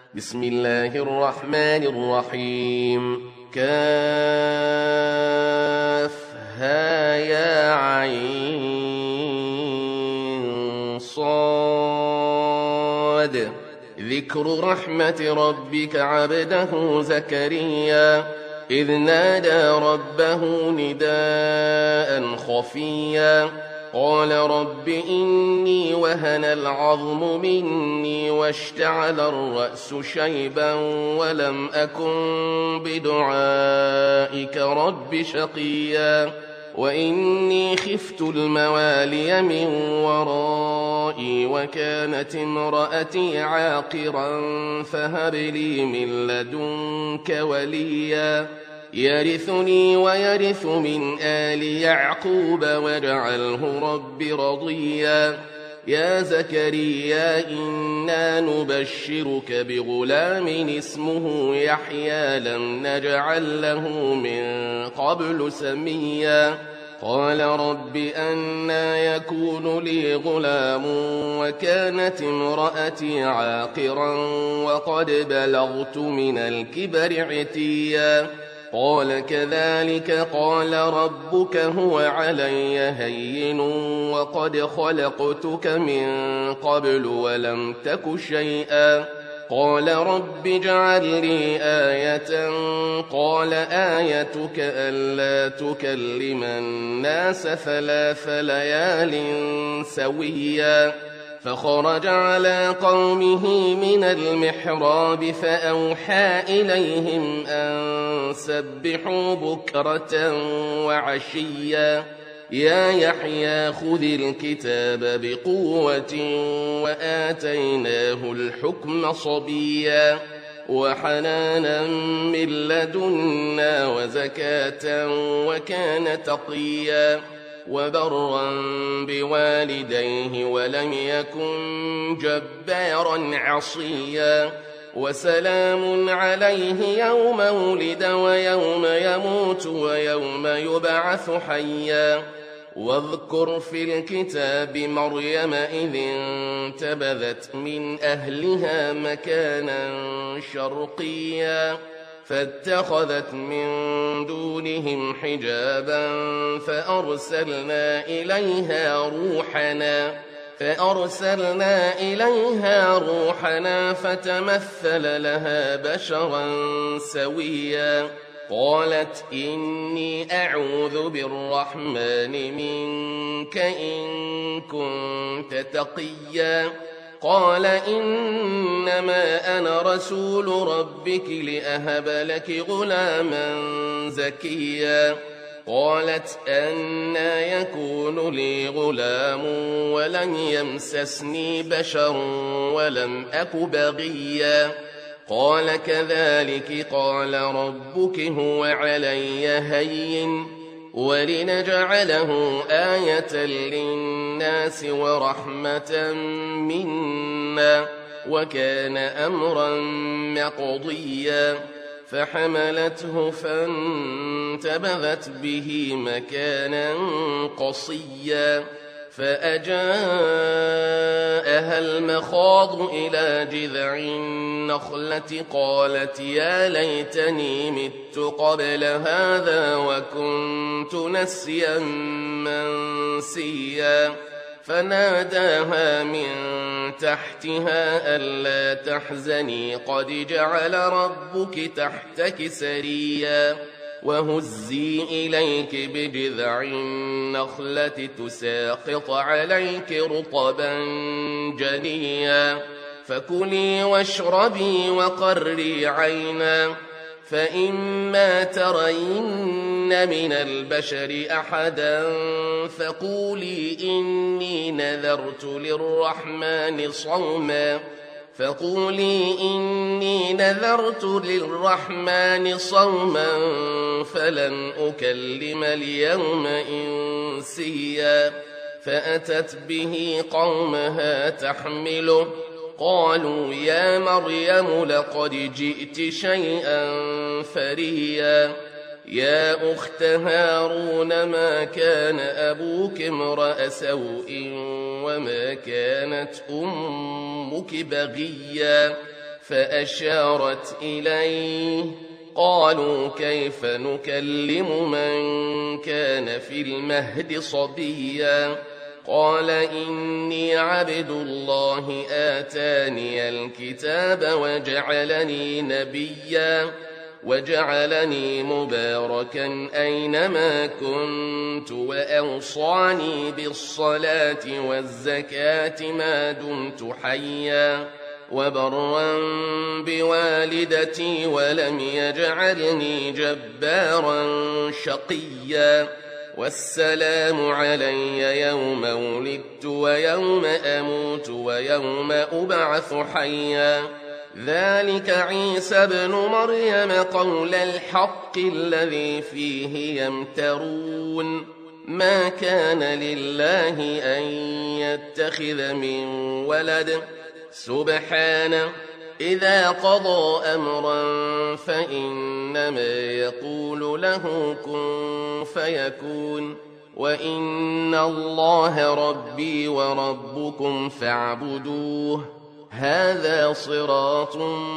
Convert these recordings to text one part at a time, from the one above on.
بسم الله الرحمن الرحيم. كافها يا عين صاد. ذكر رحمة ربك عبده زكريا إذ نادى ربه نداء خفيا قال رب إني وهن العظم مني واشتعل الرأس شيبا ولم أكن بدعائك رب شقيا وإني خفت الموالي من ورائي وكانت امرأتي عاقرا فهب لي من لدنك وليا يرثني ويرث من آل يعقوب واجعله رب رضيا يا زكريا إنا نبشرك بغلام اسمه يحيى لم نجعل له من قبل سميا قال رب أنى يكون لي غلام وكانت امرأتي عاقرا وقد بلغت من الكبر عتيا قال كذلك قال ربك هو علي هين وقد خلقتك من قبل ولم تك شيئا قال رب اجعل لي آية قال آيتك ألا تكلم الناس 3 ليال سويا فخرج على قومه من المحراب فأوحى إليهم أن سبحوا بكرة وعشيا يا يحيى خذ الكتاب بقوة وآتيناه الحكم صبيا وحنانا من لدنا وزكاة وكان تقيا وبرا بوالديه ولم يكن جبارا عصيا وسلام عليه يوم ولد ويوم يموت ويوم يبعث حيا واذكر في الكتاب مريم إذ انتبذت من أهلها مكانا شرقيا فاتخذت من دونهم حجابا فأرسلنا إليها روحنا فتمثل لها بشرا سويا قالت إني أعوذ بالرحمن منك إن كنت تقيا قال إنما أنا رسول ربك لأهب لك غلاما زكيا قالت أنى يكون لي غلام ولن يمسسني بشر ولم أك بغيا قال كذلك قال ربك هو علي هين ولنجعله آية للناس ورحمة منا وكان أمرا مقضيا فحملته فانتبذت به مكانا قصيا فأجاءها المخاض إلى جذع النخلة قالت يا ليتني مت قبل هذا وكنت نسيا منسيا فناداها من تحتها ألا تحزني قد جعل ربك تحتك سريا وهزي إليك بجذع النخلة تساقط عليك رطبا جنيا فكلي واشربي وقري عينا فإما ترين من البشر أحدا فقولي إني نذرت للرحمن صوما فلن أكلم اليوم إنسيا فأتت به قومها تحمله قالوا يا مريم لقد جئت شيئا فريا يا أخت هارون ما كان أبوك امرأ سوء وما كانت أمك بغيا فأشارت إليه. قالوا كيف نكلم من كان في المهد صبيا؟ قال إني عبد الله آتاني الكتاب وجعلني نبيا وجعلني مباركا أينما كنت وأوصاني بالصلاة والزكاة ما دمت حيا وبرا بوالدتي ولم يجعلني جبارا شقيا والسلام علي يوم ولدت ويوم أموت ويوم أبعث حيا ذلك عيسى ابن مريم قول الحق الذي فيه يمترون ما كان لله أن يتخذ من ولد سبحانه إذا قضى أمرا فإنما يقول له كن فيكون وإن الله ربي وربكم فاعبدوه هذا صراط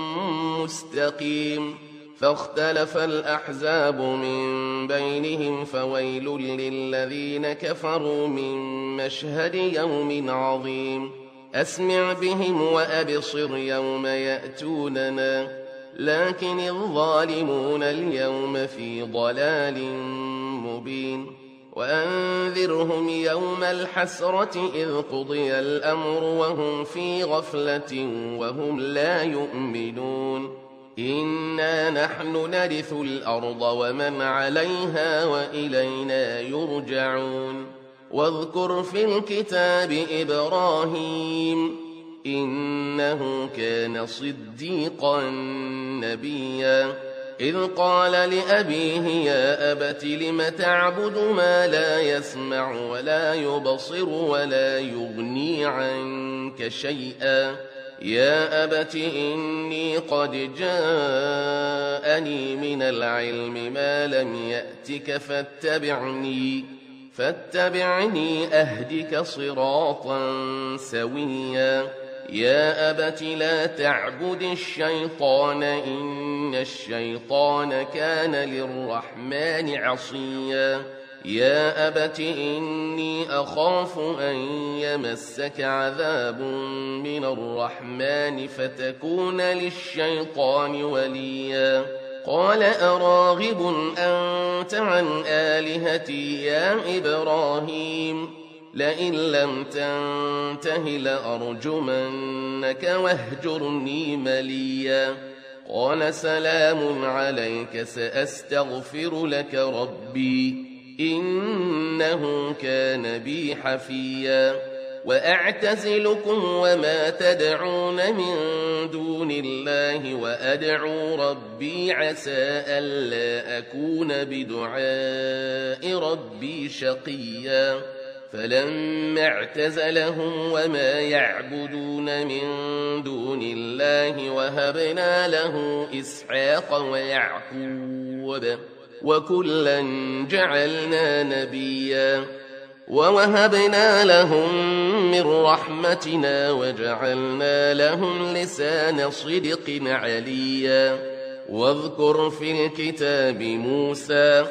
مستقيم فاختلف الأحزاب من بينهم فويل للذين كفروا من مشهد يوم عظيم أسمع بهم وأبصر يوم يأتوننا لكن الظالمون اليوم في ضلال مبين وأنذرهم يوم الحسرة إذ قضي الأمر وهم في غفلة وهم لا يؤمنون إنا نحن نرث الأرض ومن عليها وإلينا يرجعون واذكر في الكتاب إبراهيم إنه كان صديقا نبيا إذ قال لأبيه يا أبت لم تعبد ما لا يسمع ولا يبصر ولا يغني عنك شيئا يا أبت إني قد جاءني من العلم ما لم يأتك فاتبعني أهدك صراطا سويا يا أبت لا تعبد الشيطان إن الشيطان كان للرحمن عصيا يا أبت إني أخاف أن يمسك عذاب من الرحمن فتكون للشيطان وليا قال أراغب أنت عن آلهتي يا إبراهيم لئن لم تنته لأرجمنك واهجرني مليا قال سلام عليك سأستغفر لك ربي إنه كان بي حفيا وأعتزلكم وما تدعون من دون الله وأدعو ربي عسى ألا أكون بدعاء ربي شقيا فلما اعتزلهم وما يعبدون من دون الله وهبنا له إسحاق ويعقوب وكلا جعلنا نبيا ووهبنا لهم من رحمتنا وجعلنا لهم لسان صدق عليا واذكر في الكتاب موسى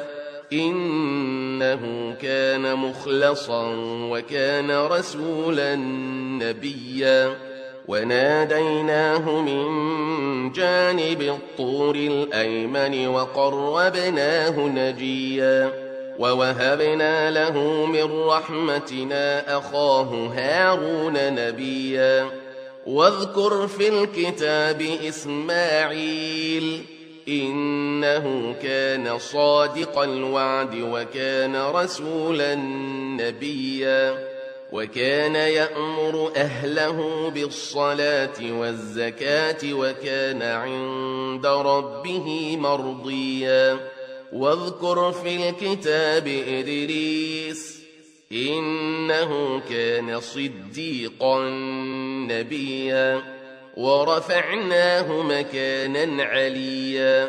إنه كان مخلصا وكان رسولا نبيا وناديناه من جانب الطور الأيمن وقربناه نجيا ووهبنا له من رحمتنا أخاه هارون نبيا واذكر في الكتاب إسماعيل إنه كان صادق الوعد وكان رسولا نبيا وكان يأمر أهله بالصلاة والزكاة وكان عند ربه مرضيا واذكر في الكتاب إدريس إنه كان صديقا نبيا ورفعناه مكانا عليا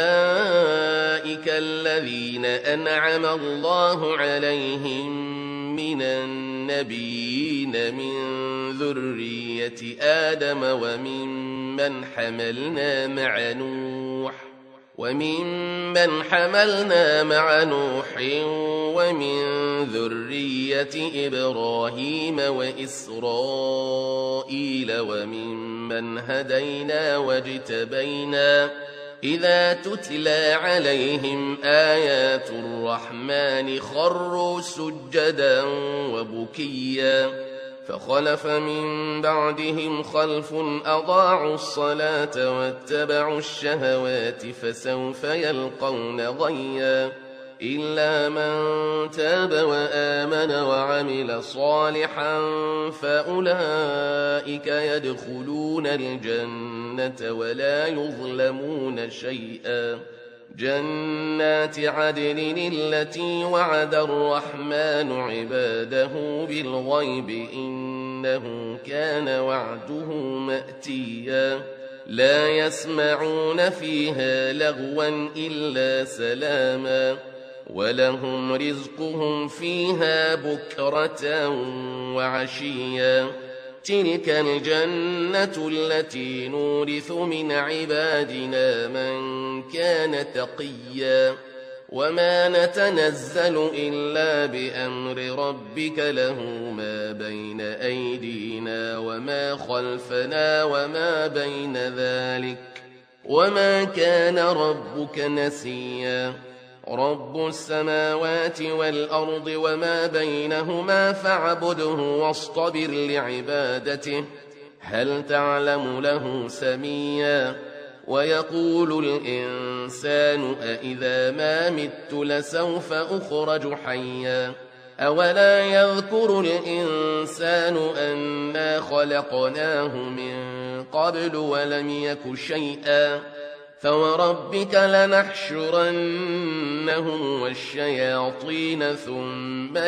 أولئك الذين أنعم الله عليهم من النبيين من ذرية آدم وممن حملنا مع نوح ومن ذرية إبراهيم وإسرائيل وممن هدينا واجتبينا إذا تتلى عليهم آيات الرحمن خروا سجدا وبكيا فخلف من بعدهم خلف أضاعوا الصلاة واتبعوا الشهوات فسوف يلقون غيا إلا من تاب وآمن وعمل صالحا فأولئك يدخلون الجنة ولا يظلمون شيئا جنات عدن التي وعد الرحمن عباده بالغيب إنه كان وعده مأتيا لا يسمعون فيها لغوا إلا سلاما ولهم رزقهم فيها بكرة وعشيا تلك الجنة التي نورث من عبادنا من كان تقيا وما نتنزل إلا بأمر ربك له ما بين أيدينا وما خلفنا وما بين ذلك وما كان ربك نسيا رب السماوات والأرض وما بينهما فاعبده واصطبر لعبادته هل تعلم له سميا ويقول الإنسان أإذا ما مت لسوف أخرج حيا أولا يذكر الإنسان أنا خلقناه من قبل ولم يك شيئا فوربك لنحشرنهم والشياطين ثم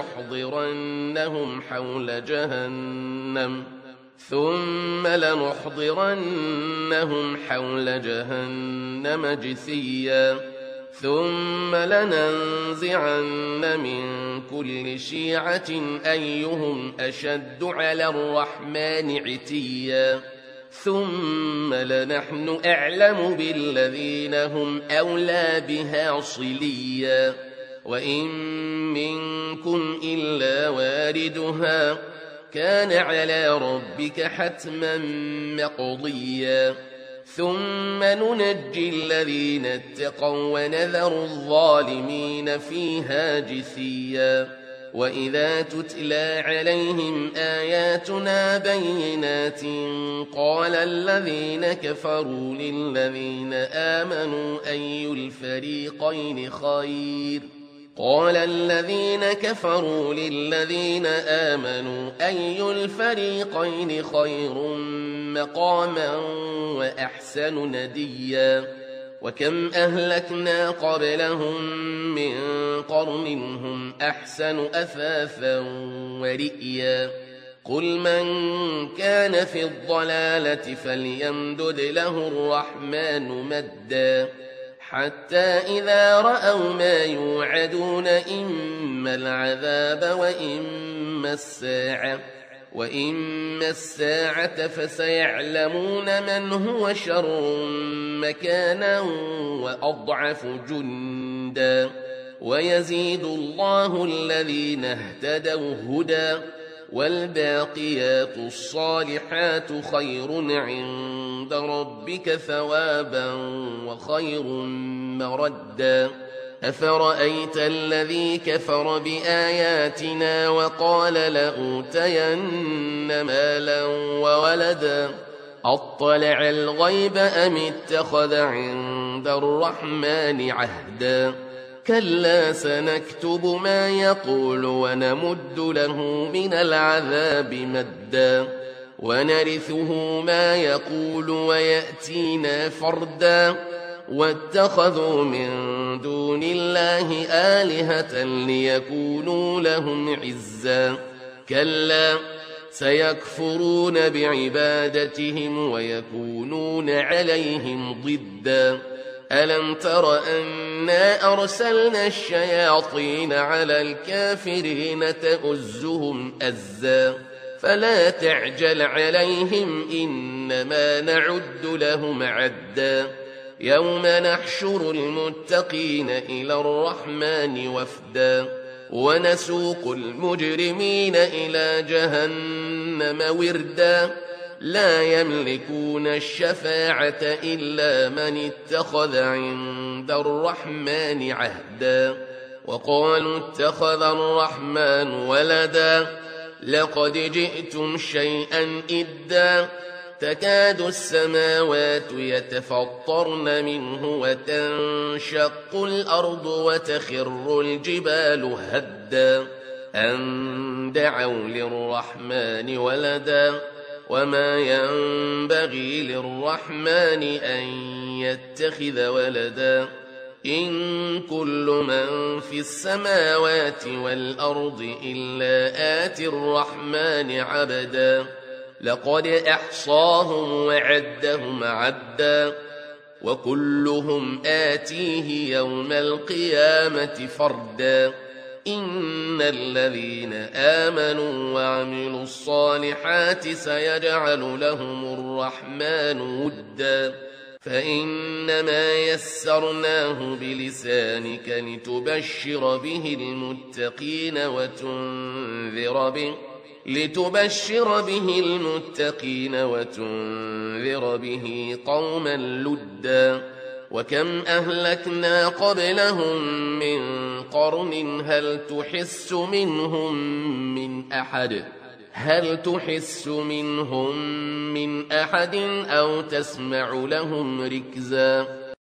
لنحضرنهم حول جهنم جثيا ثم لننزعن من كل شيعة أيهم أشد على الرحمن عتيا ثم لنحن أعلم بالذين هم أولى بها صليا وإن منكم إلا واردها كان على ربك حتما مقضيا ثم ننجي الذين اتقوا ونذر الظالمين فيها جثيا وإذا تتلى عليهم آياتنا بينات قال الذين كفروا للذين آمنوا أي الفريقين خير مقاما وأحسن نديا وكم أهلكنا قبلهم من قرن هم أحسن أثاثا ورئيا قل من كان في الضلالة فليمدد له الرحمن مدا حتى إذا رأوا ما يوعدون إما العذاب وإما الساعة فسيعلمون من هو شر مكانا وأضعف جندا ويزيد الله الذين اهتدوا هدى والباقيات الصالحات خير عند ربك ثوابا وخير مردا أفرأيت الذي كفر بآياتنا وقال لأوتين مالا وولدا أطلع الغيب أم اتخذ عند الرحمن عهدا كلا سنكتب ما يقول ونمد له من العذاب مدا ونرثه ما يقول ويأتينا فردا واتخذوا من دون الله آلهة ليكونوا لهم عزا كلا سيكفرون بعبادتهم ويكونون عليهم ضدا ألم تر أنا أرسلنا الشياطين على الكافرين تؤزهم أزا فلا تعجل عليهم إنما نعد لهم عدا يوم نحشر المتقين إلى الرحمن وفدا ونسوق المجرمين إلى جهنم وردا لا يملكون الشفاعة إلا من اتخذ عند الرحمن عهدا وقالوا اتخذ الرحمن ولدا لقد جئتم شيئا إدا تكاد السماوات يتفطرن منه وتنشق الأرض وتخر الجبال هدا أن دعوا للرحمن ولدا وما ينبغي للرحمن أن يتخذ ولدا إن كل من في السماوات والأرض إلا آتي الرحمن عبدا لقد أحصاهم وعدهم عدا وكلهم آتيه يوم القيامة فردا إن الذين آمنوا وعملوا الصالحات سيجعل لهم الرحمن ودا فإنما يسرناه بلسانك لتبشر به المتقين وتنذر به قوما لدا وكم أهلكنا قبلهم من قرن هل تحس منهم من أحد أو تسمع لهم ركزا